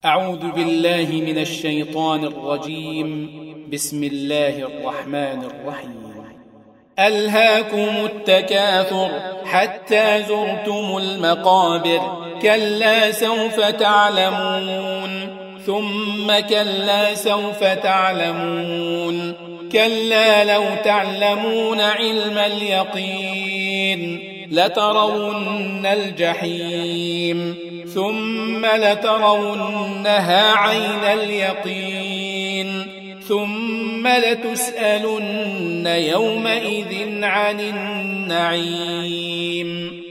أعوذ بالله من الشيطان الرجيم. بسم الله الرحمن الرحيم. ألهاكم التكاثر حتى زرتم المقابر، كلا سوف تعلمون ثم كلا سوف تعلمون، كلا لو تعلمون علم اليقين لترون الجحيم ثم لترونها عين اليقين ثم لتسألن يومئذ عن النعيم.